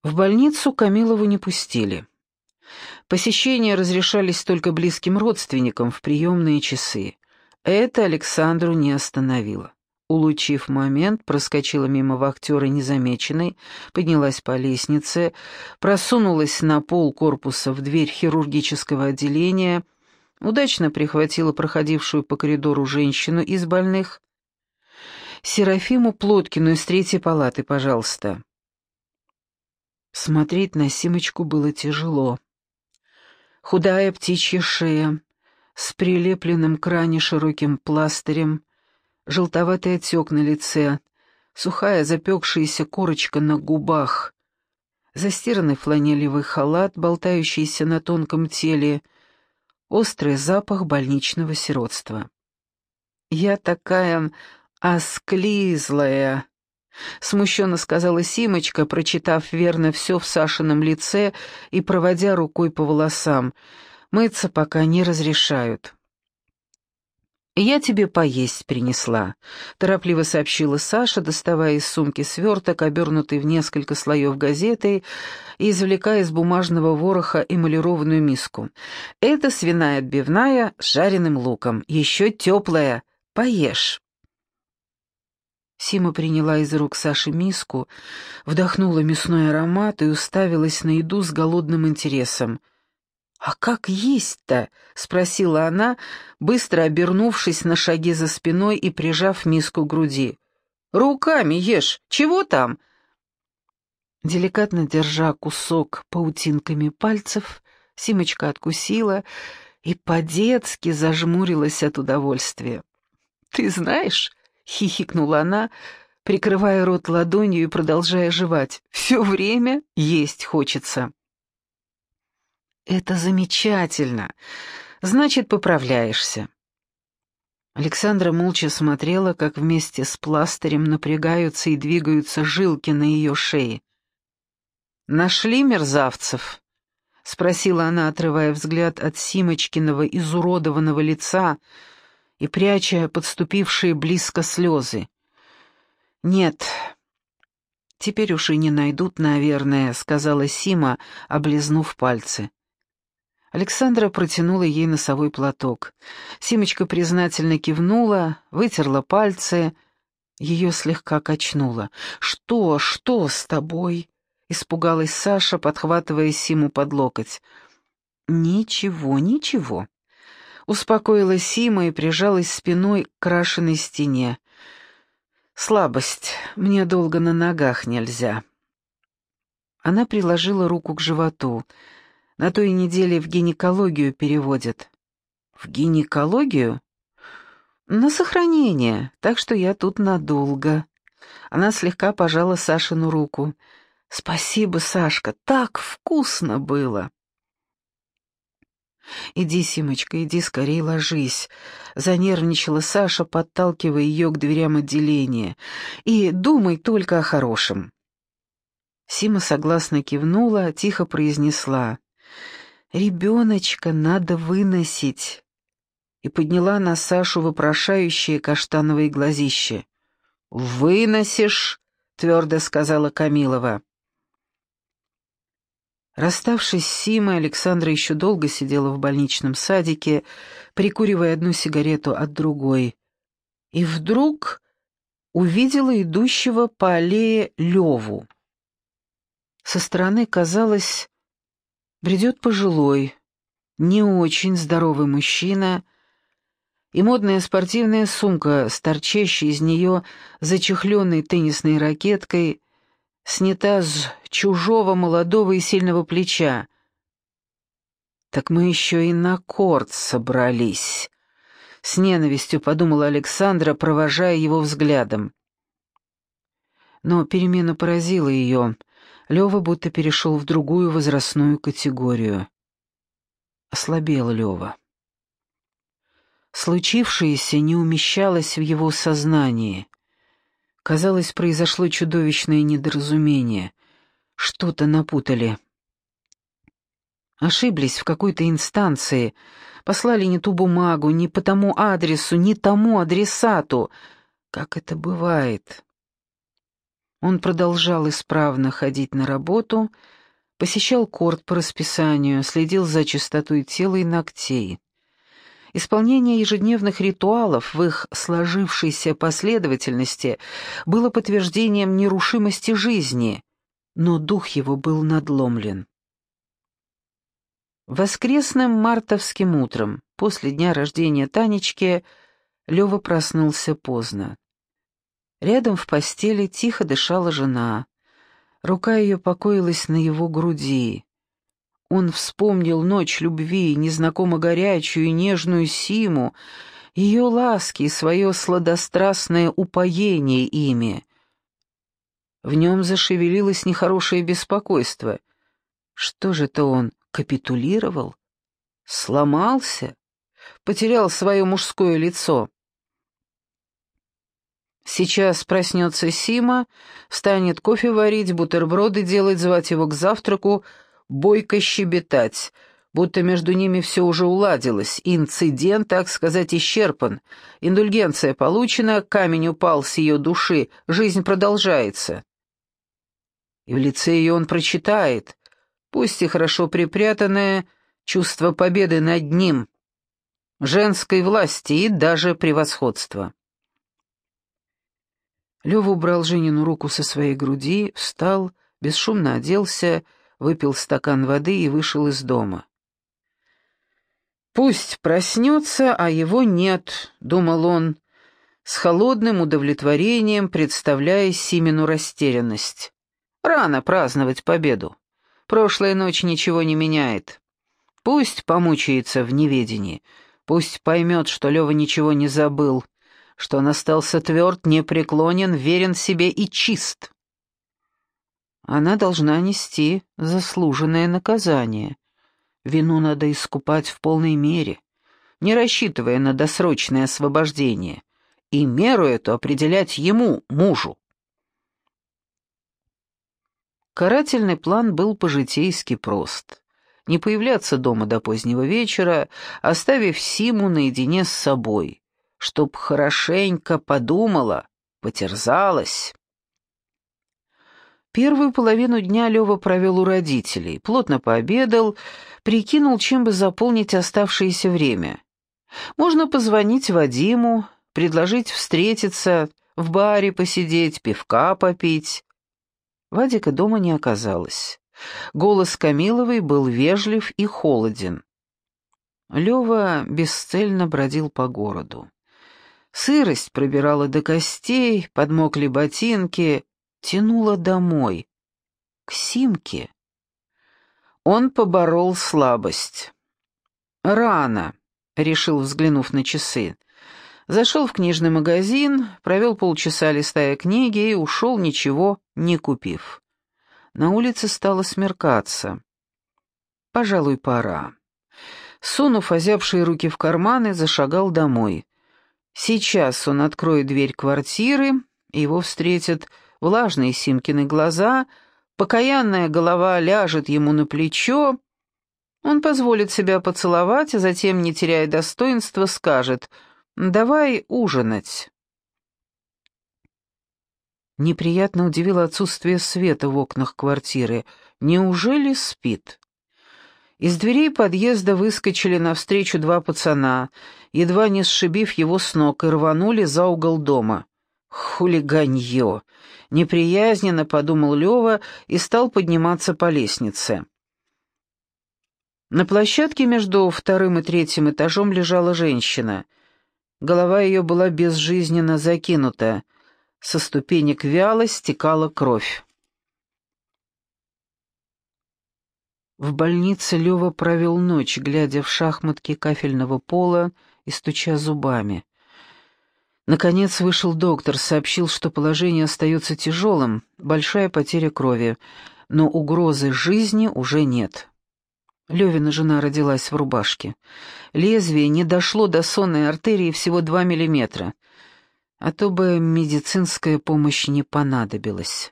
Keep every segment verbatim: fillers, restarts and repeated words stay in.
В больницу Камилову не пустили. Посещения разрешались только близким родственникам в приемные часы. Это Александру не остановило. Улучив момент, проскочила мимо вахтера незамеченной, поднялась по лестнице, просунулась на пол корпуса в дверь хирургического отделения, удачно прихватила проходившую по коридору женщину из больных. «Серафиму Плоткину из третьей палаты, пожалуйста». Смотреть на Симочку было тяжело. Худая птичья шея, с прилепленным к ране широким пластырем, желтоватый отек на лице, сухая запекшаяся корочка на губах, застиранный фланелевый халат, болтающийся на тонком теле, острый запах больничного сиротства. «Я такая осклизлая», — смущенно сказала Симочка, прочитав верно все в Сашином лице и проводя рукой по волосам. «Мыться пока не разрешают». «Я тебе поесть принесла», — торопливо сообщила Саша, доставая из сумки сверток, обернутый в несколько слоев газетой, и извлекая из бумажного вороха эмалированную миску. «Это свиная отбивная с жареным луком, еще теплая. Поешь». Сима приняла из рук Саши миску, вдохнула мясной аромат и уставилась на еду с голодным интересом. «А как есть-то?» — спросила она, быстро обернувшись на шаги за спиной и прижав миску к груди. «Руками ешь! Чего там?» Деликатно держа кусок паутинками пальцев, Симочка откусила и по-детски зажмурилась от удовольствия. «Ты знаешь...» — хихикнула она, прикрывая рот ладонью и продолжая жевать. «Все время есть хочется». «Это замечательно. Значит, поправляешься». Александра молча смотрела, как вместе с пластырем напрягаются и двигаются жилки на ее шее. «Нашли мерзавцев?» — спросила она, отрывая взгляд от Симочкиного изуродованного лица и пряча подступившие близко слезы. «Нет, теперь уж и не найдут, наверное», — сказала Сима, облизнув пальцы. Александра протянула ей носовой платок. Симочка признательно кивнула, вытерла пальцы, ее слегка качнуло. «Что, что с тобой?» — испугалась Саша, подхватывая Симу под локоть. «Ничего, ничего». Успокоила Сима и прижалась спиной к крашеной стене. «Слабость. Мне долго на ногах нельзя». Она приложила руку к животу. На той неделе в гинекологию переводят. «В гинекологию?» «На сохранение, так что я тут надолго». Она слегка пожала Сашину руку. «Спасибо, Сашка, так вкусно было». «Иди, Симочка, иди скорее ложись», — занервничала Саша, подталкивая ее к дверям отделения. «И думай только о хорошем». Сима согласно кивнула, тихо произнесла: «Ребеночка надо выносить», и подняла на Сашу вопрошающее каштановые глазище. «Выносишь», — твердо сказала Камилова. Расставшись с Симой, Александра еще долго сидела в больничном садике, прикуривая одну сигарету от другой, и вдруг увидела идущего по аллее Леву. Со стороны казалось, бредет пожилой, не очень здоровый мужчина, и модная спортивная сумка с торчащей из нее зачехленной теннисной ракеткой снята с чужого молодого и сильного плеча. «Так мы еще и на корт собрались», — с ненавистью подумала Александра, провожая его взглядом. Но перемена поразила ее. Лева будто перешел в другую возрастную категорию. Ослабел Лева. Случившееся не умещалось в его сознании. Казалось, произошло чудовищное недоразумение. Что-то напутали. Ошиблись в какой-то инстанции, послали не ту бумагу, не по тому адресу, не тому адресату. Как это бывает? Он продолжал исправно ходить на работу, посещал корт по расписанию, следил за чистотой тела и ногтей. Исполнение ежедневных ритуалов в их сложившейся последовательности было подтверждением нерушимости жизни, но дух его был надломлен. Воскресным мартовским утром, после дня рождения Танечки, Лёва проснулся поздно. Рядом в постели тихо дышала жена. Рука ее покоилась на его груди. Он вспомнил ночь любви, незнакомо горячую и нежную Симу, ее ласки и свое сладострастное упоение ими. В нем зашевелилось нехорошее беспокойство. Что же это он, капитулировал? Сломался? Потерял свое мужское лицо? Сейчас проснется Сима, станет кофе варить, бутерброды делать, звать его к завтраку, бойко щебетать, будто между ними все уже уладилось, инцидент, так сказать, исчерпан, индульгенция получена, камень упал с ее души, жизнь продолжается. И в лице ее он прочитает, пусть и хорошо припрятанное, чувство победы над ним, женской власти и даже превосходства. Лёва убрал Женину руку со своей груди, встал, бесшумно оделся, выпил стакан воды и вышел из дома. «Пусть проснется, а его нет», — думал он, с холодным удовлетворением представляя Симину растерянность. «Рано праздновать победу. Прошлая ночь ничего не меняет. Пусть помучается в неведении, пусть поймет, что Лёва ничего не забыл, что он остался тверд, непреклонен, верен себе и чист. Она должна нести заслуженное наказание. Вину надо искупать в полной мере, не рассчитывая на досрочное освобождение, и меру эту определять ему, мужу. Карательный план был по-житейски прост. Не появляться дома до позднего вечера, оставив Симу наедине с собой, чтоб хорошенько подумала, потерзалась. Первую половину дня Лёва провел у родителей, плотно пообедал, прикинул, чем бы заполнить оставшееся время. Можно позвонить Вадиму, предложить встретиться, в баре посидеть, пивка попить. Вадика дома не оказалось. Голос Камиловой был вежлив и холоден. Лёва бесцельно бродил по городу. Сырость пробирала до костей, подмокли ботинки, тянула домой, к Симке. Он поборол слабость. «Рано», — решил, взглянув на часы. Зашел в книжный магазин, провел полчаса, листая книги, и ушел, ничего не купив. На улице стало смеркаться. «Пожалуй, пора». Сунув озябшие руки в карманы, зашагал домой. Сейчас он откроет дверь квартиры, и его встретят влажные Симкины глаза, покаянная голова ляжет ему на плечо. Он позволит себя поцеловать, а затем, не теряя достоинства, скажет: «Давай ужинать». Неприятно удивило отсутствие света в окнах квартиры. Неужели спит? Из дверей подъезда выскочили навстречу два пацана, едва не сшибив его с ног, и рванули за угол дома. «Хулиганье!» — неприязненно подумал Лёва и стал подниматься по лестнице. На площадке между вторым и третьим этажом лежала женщина. Голова ее была безжизненно закинута. Со ступенек вяло стекала кровь. В больнице Лёва провел ночь, глядя в шахматки кафельного пола и стуча зубами. Наконец вышел доктор, сообщил, что положение остается тяжелым, большая потеря крови, но угрозы жизни уже нет. Лёвина жена родилась в рубашке. Лезвие не дошло до сонной артерии всего два миллиметра, а то бы медицинская помощь не понадобилась.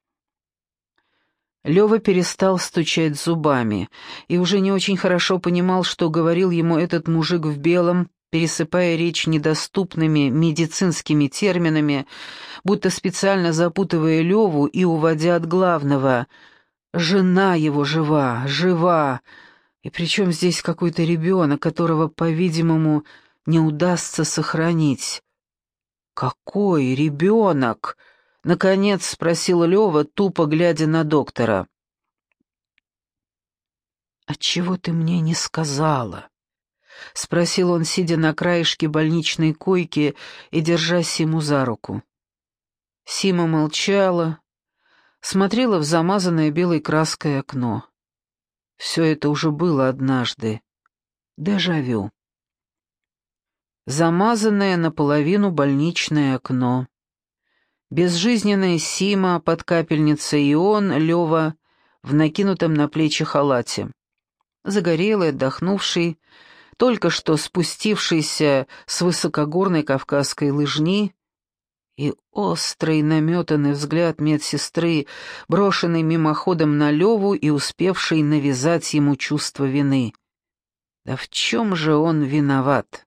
Лёва перестал стучать зубами и уже не очень хорошо понимал, что говорил ему этот мужик в белом, пересыпая речь недоступными медицинскими терминами, будто специально запутывая Леву и уводя от главного. «Жена его жива, жива, и причем здесь какой-то ребенок, которого, по-видимому, не удастся сохранить». «Какой ребенок?» — наконец спросил Лева, тупо глядя на доктора. «Отчего ты мне не сказала?» — спросил он, сидя на краешке больничной койки и держа Симу за руку. Сима молчала, смотрела в замазанное белой краской окно. Все это уже было однажды. Дежавю. Замазанное наполовину больничное окно. Безжизненная Сима под капельницей и он, Лёва, в накинутом на плечи халате. Загорелый, отдохнувший, только что спустившийся с высокогорной кавказской лыжни, и острый наметанный взгляд медсестры, брошенный мимоходом на Леву и успевший навязать ему чувство вины. Да в чем же он виноват?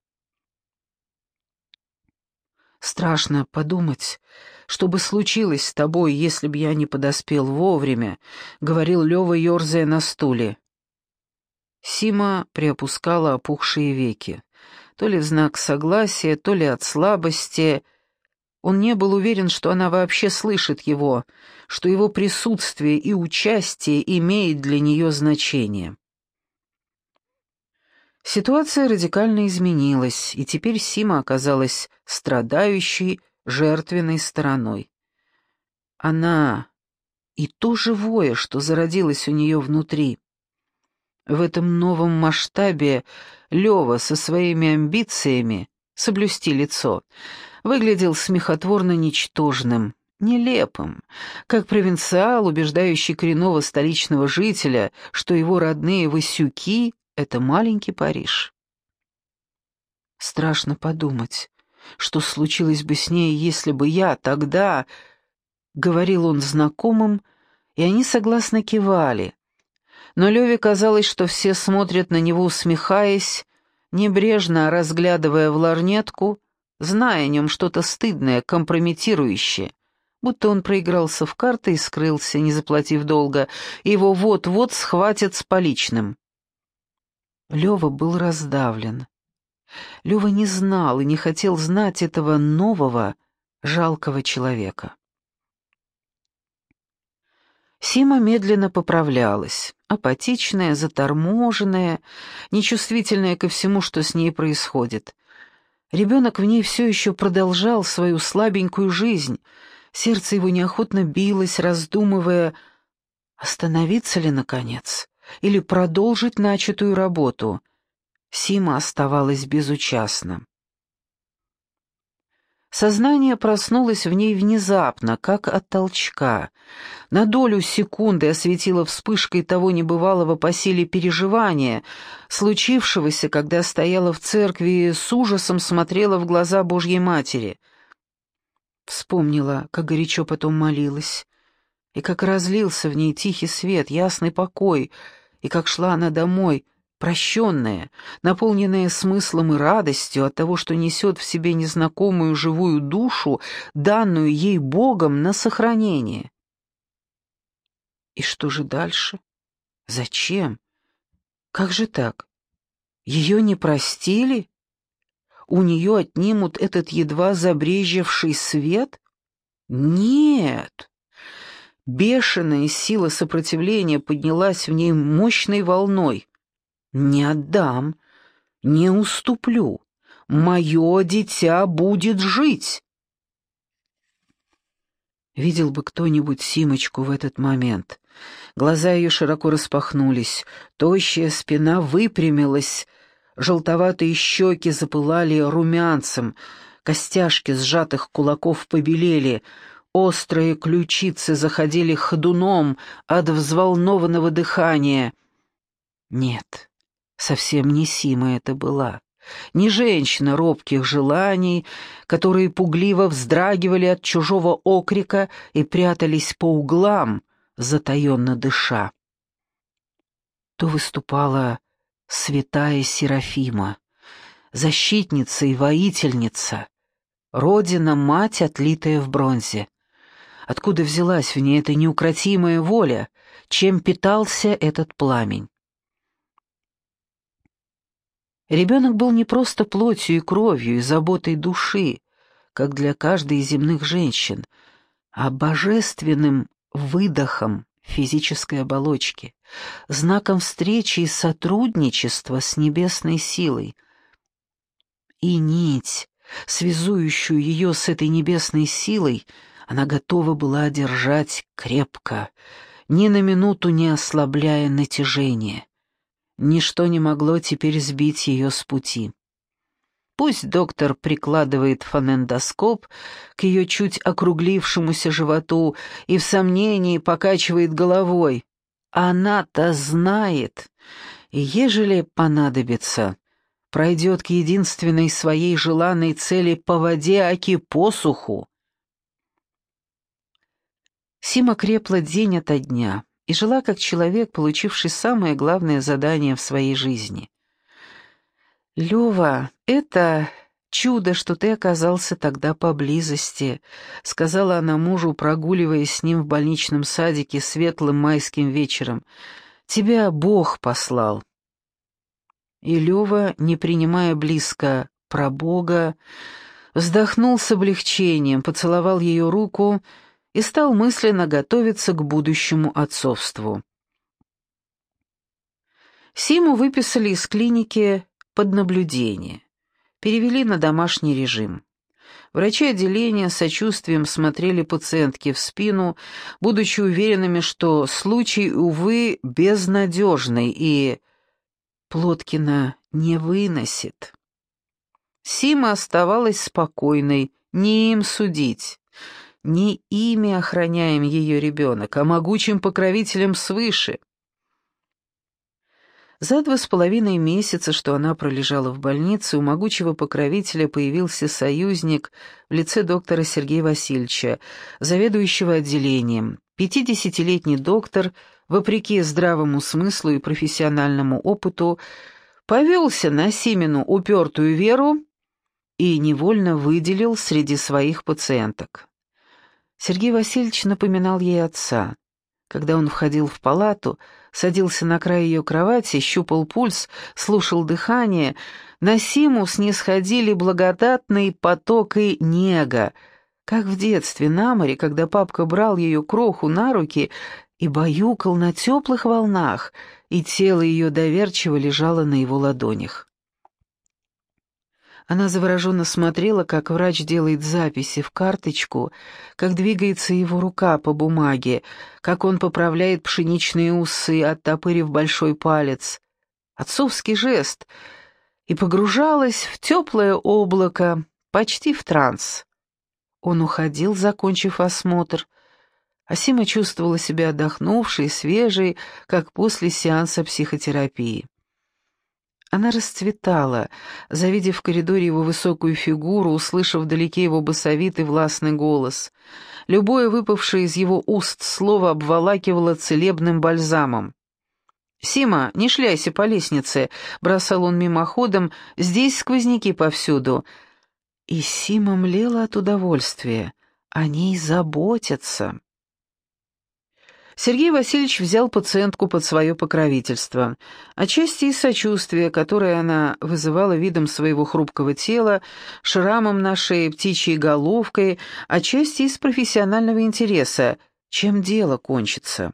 «Страшно подумать, что бы случилось с тобой, если б я не подоспел вовремя», — говорил Лева, ерзая на стуле. Сима приопускала опухшие веки. То ли в знак согласия, то ли от слабости. Он не был уверен, что она вообще слышит его, что его присутствие и участие имеет для нее значение. Ситуация радикально изменилась, и теперь Сима оказалась страдающей, жертвенной стороной. Она и то живое, что зародилось у нее внутри. В этом новом масштабе Лева со своими амбициями соблюсти лицо выглядел смехотворно ничтожным, нелепым, как провинциал, убеждающий коренного столичного жителя, что его родные Васюки — это маленький Париж. Страшно подумать, что случилось бы с ней, если бы я тогда... — говорил он знакомым, и они согласно кивали. Но Леве казалось, что все смотрят на него, усмехаясь, небрежно разглядывая в лорнетку, зная о нем что-то стыдное, компрометирующее, будто он проигрался в карты и скрылся, не заплатив долга, и его вот-вот схватят с поличным. Лева был раздавлен. Лева не знал и не хотел знать этого нового, жалкого человека. Сима медленно поправлялась, апатичная, заторможенная, нечувствительная ко всему, что с ней происходит. Ребенок в ней все еще продолжал свою слабенькую жизнь, сердце его неохотно билось, раздумывая, остановиться ли, наконец, или продолжить начатую работу. Сима оставалась безучастна. Сознание проснулось в ней внезапно, как от толчка. На долю секунды осветило вспышкой того небывалого по силе переживания, случившегося, когда стояла в церкви и с ужасом смотрела в глаза Божьей Матери. Вспомнила, как горячо потом молилась, и как разлился в ней тихий свет, ясный покой, и как шла она домой, прощенная, наполненная смыслом и радостью от того, что несет в себе незнакомую живую душу, данную ей Богом на сохранение. И что же дальше? Зачем? Как же так? Ее не простили? У нее отнимут этот едва забрезживший свет? Нет! Бешеная сила сопротивления поднялась в ней мощной волной. «Не отдам, не уступлю. Мое дитя будет жить!» Видел бы кто-нибудь Симочку в этот момент. Глаза ее широко распахнулись, тощая спина выпрямилась, желтоватые щеки запылали румянцем, костяшки сжатых кулаков побелели, острые ключицы заходили ходуном от взволнованного дыхания. Нет. Совсем не Сима это была, не женщина робких желаний, которые пугливо вздрагивали от чужого окрика и прятались по углам, затаенно дыша. То выступала святая Серафима, защитница и воительница. Родина-мать, отлитая в бронзе. Откуда взялась в ней эта неукротимая воля? Чем питался этот пламень? Ребенок был не просто плотью и кровью и заботой души, как для каждой из земных женщин, а божественным выдохом физической оболочки, знаком встречи и сотрудничества с небесной силой. И нить, связующую ее с этой небесной силой, она готова была держать крепко, ни на минуту не ослабляя натяжение. Ничто не могло теперь сбить ее с пути. Пусть доктор прикладывает фонендоскоп к ее чуть округлившемуся животу и в сомнении покачивает головой. Она-то знает, и ежели понадобится, пройдет к единственной своей желанной цели по воде, аки по суху. Сима крепла день ото дня и жила как человек, получивший самое главное задание в своей жизни. «Лёва, это чудо, что ты оказался тогда поблизости», — сказала она мужу, прогуливаясь с ним в больничном садике светлым майским вечером. «Тебя Бог послал». И Лёва, не принимая близко про Бога, вздохнул с облегчением, поцеловал ее руку и стал мысленно готовиться к будущему отцовству. Симу выписали из клиники под наблюдение, перевели на домашний режим. Врачи отделения с сочувствием смотрели пациентке в спину, будучи уверенными, что случай, увы, безнадежный и Плоткина не выносит. Сима оставалась спокойной, не им судить. Не ими охраняем ее ребенок, а могучим покровителем свыше. За два с половиной месяца, что она пролежала в больнице, у могучего покровителя появился союзник в лице доктора Сергея Васильевича, заведующего отделением. Пятидесятилетний доктор, вопреки здравому смыслу и профессиональному опыту, повелся на Симину упертую веру и невольно выделил среди своих пациенток. Сергей Васильевич напоминал ей отца. Когда он входил в палату, садился на край ее кровати, щупал пульс, слушал дыхание, на Симу снисходили благодатный поток и нега, как в детстве на море, когда папка брал ее кроху на руки и баюкал на теплых волнах, и тело ее доверчиво лежало на его ладонях. Она завороженно смотрела, как врач делает записи в карточку, как двигается его рука по бумаге, как он поправляет пшеничные усы, оттопырив большой палец. Отцовский жест. И погружалась в теплое облако, почти в транс. Он уходил, закончив осмотр, а Сима чувствовала себя отдохнувшей, свежей, как после сеанса психотерапии. Она расцветала, завидев в коридоре его высокую фигуру, услышав вдалеке его басовитый властный голос. Любое выпавшее из его уст слово обволакивало целебным бальзамом. «Сима, не шляйся по лестнице», — бросал он мимоходом, — «здесь сквозняки повсюду». И Сима млела от удовольствия. О ней заботятся. Сергей Васильевич взял пациентку под свое покровительство, отчасти из сочувствия, которое она вызывала видом своего хрупкого тела, шрамом на шее, птичьей головкой, отчасти из профессионального интереса, чем дело кончится.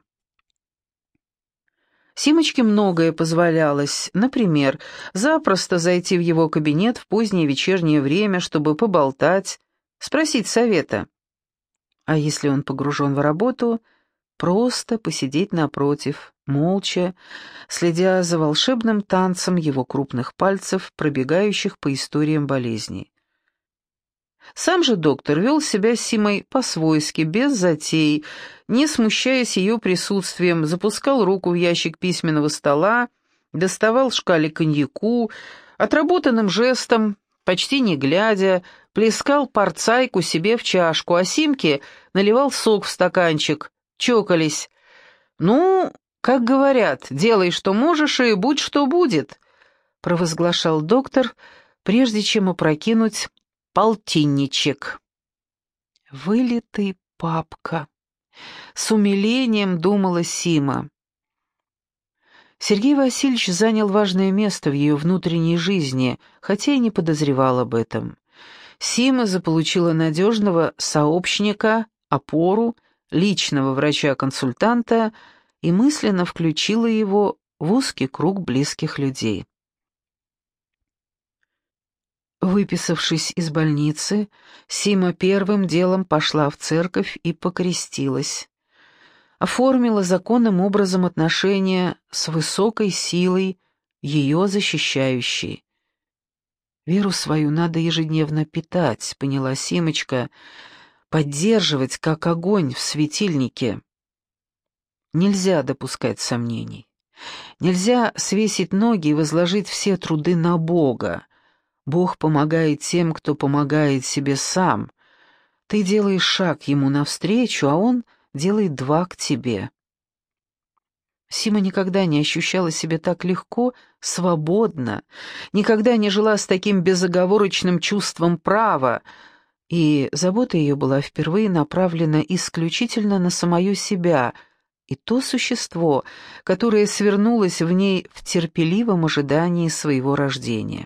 Симочке многое позволялось, например, запросто зайти в его кабинет в позднее вечернее время, чтобы поболтать, спросить совета. А если он погружен в работу, просто посидеть напротив, молча, следя за волшебным танцем его крупных пальцев, пробегающих по историям болезней. Сам же доктор вел себя с Симой по-свойски, без затей, не смущаясь ее присутствием, запускал руку в ящик письменного стола, доставал шкалик коньяку, отработанным жестом, почти не глядя, плескал порцайку себе в чашку, а Симке наливал сок в стаканчик, чокались. «Ну, как говорят, делай, что можешь, и будь, что будет», — провозглашал доктор, прежде чем опрокинуть полтинничек. «Вылитый папка», — с умилением думала Сима. Сергей Васильевич занял важное место в ее внутренней жизни, хотя и не подозревал об этом. Сима заполучила надежного сообщника, опору, личного врача-консультанта и мысленно включила его в узкий круг близких людей. Выписавшись из больницы, Сима первым делом пошла в церковь и покрестилась. Оформила законным образом отношения с высокой силой, ее защищающей. «Веру свою надо ежедневно питать», — поняла Симочка, «поддерживать, как огонь в светильнике. Нельзя допускать сомнений. Нельзя свесить ноги и возложить все труды на Бога. Бог помогает тем, кто помогает себе сам. Ты делаешь шаг ему навстречу, а он делает два к тебе». Сима никогда не ощущала себя так легко, свободно, никогда не жила с таким безоговорочным чувством права, и забота ее была впервые направлена исключительно на самую себя и то существо, которое свернулось в ней в терпеливом ожидании своего рождения.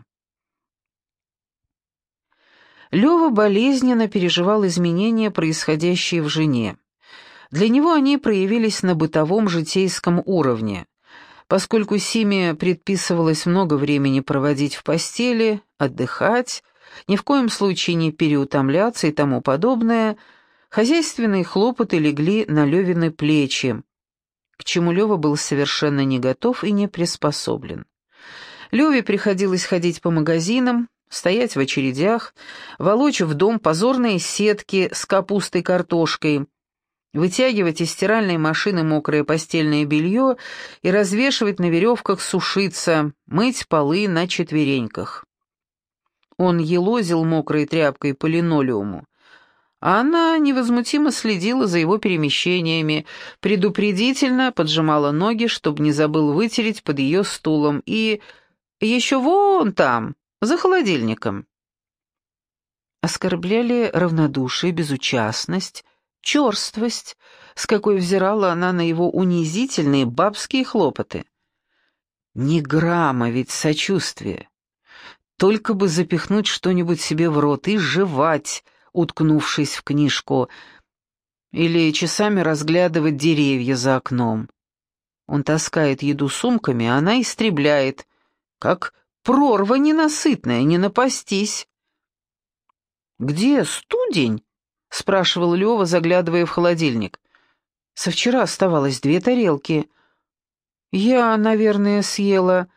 Лёва болезненно переживал изменения, происходящие в жене. Для него они проявились на бытовом житейском уровне. Поскольку Симе предписывалось много времени проводить в постели, отдыхать, ни в коем случае не переутомляться и тому подобное, хозяйственные хлопоты легли на Лёвины плечи, к чему Лёва был совершенно не готов и не приспособлен. Лёве приходилось ходить по магазинам, стоять в очередях, волочь в дом позорные сетки с капустой-картошкой, вытягивать из стиральной машины мокрое постельное белье и развешивать на веревках сушиться, мыть полы на четвереньках. Он елозил мокрой тряпкой по линолеуму, а она невозмутимо следила за его перемещениями, предупредительно поджимала ноги, чтобы не забыл вытереть под ее стулом, и еще вон там, за холодильником. Оскорбляли равнодушие, безучастность, черствость, с какой взирала она на его унизительные бабские хлопоты. Ни грамма ведь сочувствия. Только бы запихнуть что-нибудь себе в рот и жевать, уткнувшись в книжку, или часами разглядывать деревья за окном. Он таскает еду сумками, а она истребляет, как прорва ненасытная, не напастись. «Где студень?» — спрашивал Лёва, заглядывая в холодильник. «Со вчера оставалось две тарелки. Я, наверное, съела.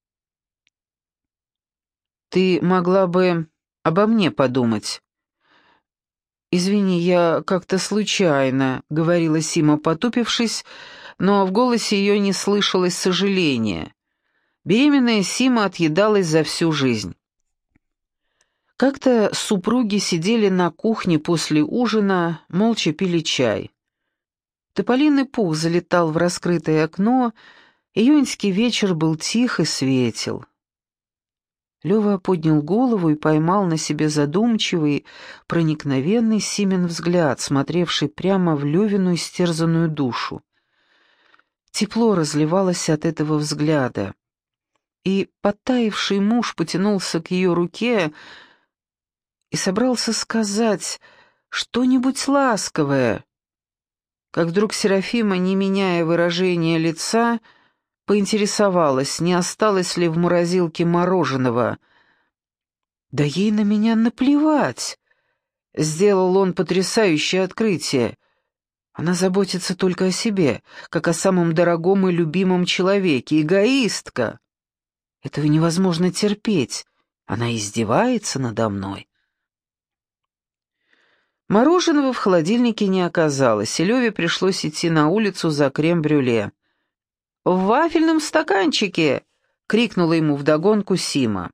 Ты могла бы обо мне подумать». «Извини, я как-то случайно», — говорила Сима, потупившись, но в голосе ее не слышалось сожаления. Беременная Сима отъедалась за всю жизнь. Как-то супруги сидели на кухне после ужина, молча пили чай. Тополиный пух залетал в раскрытое окно, июньский вечер был тих и светел. Лёва поднял голову и поймал на себе задумчивый, проникновенный Симин взгляд, смотревший прямо в Лёвину истерзанную душу. Тепло разливалось от этого взгляда, и подтаивший муж потянулся к ее руке и собрался сказать что-нибудь ласковое, как вдруг Серафима, не меняя выражения лица, поинтересовалась, не осталось ли в морозилке мороженого. «Да ей на меня наплевать!» — сделал он потрясающее открытие. «Она заботится только о себе, как о самом дорогом и любимом человеке, эгоистка. Этого невозможно терпеть, она издевается надо мной». Мороженого в холодильнике не оказалось, и Лёве пришлось идти на улицу за крем-брюле. «В вафельном стаканчике!» — крикнула ему вдогонку Сима.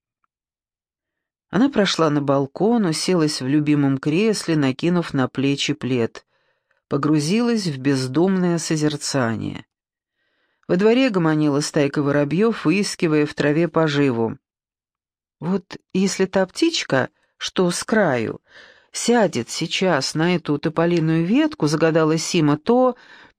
Она прошла на балкон, уселась в любимом кресле, накинув на плечи плед, погрузилась в бездумное созерцание. Во дворе гомонила стайка воробьев, выискивая в траве поживу. Вот если та птичка, что с краю, сядет сейчас на эту тополиную ветку, загадала Сима, то...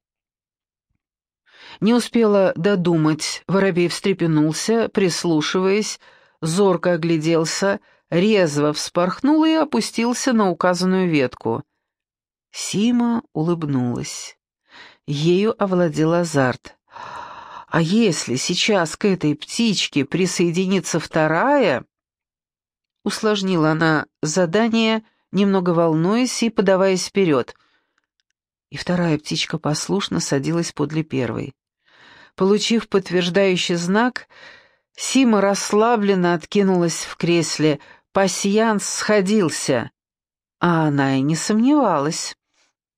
Не успела додумать, воробей встрепенулся, прислушиваясь, зорко огляделся, резво вспорхнул и опустился на указанную ветку. Сима улыбнулась. Ею овладел азарт. А если сейчас к этой птичке присоединится вторая... Усложнила она задание, немного волнуясь и подаваясь вперед. И вторая птичка послушно садилась подле первой. Получив подтверждающий знак, Сима расслабленно откинулась в кресле. Пасьянс сходился, а она и не сомневалась.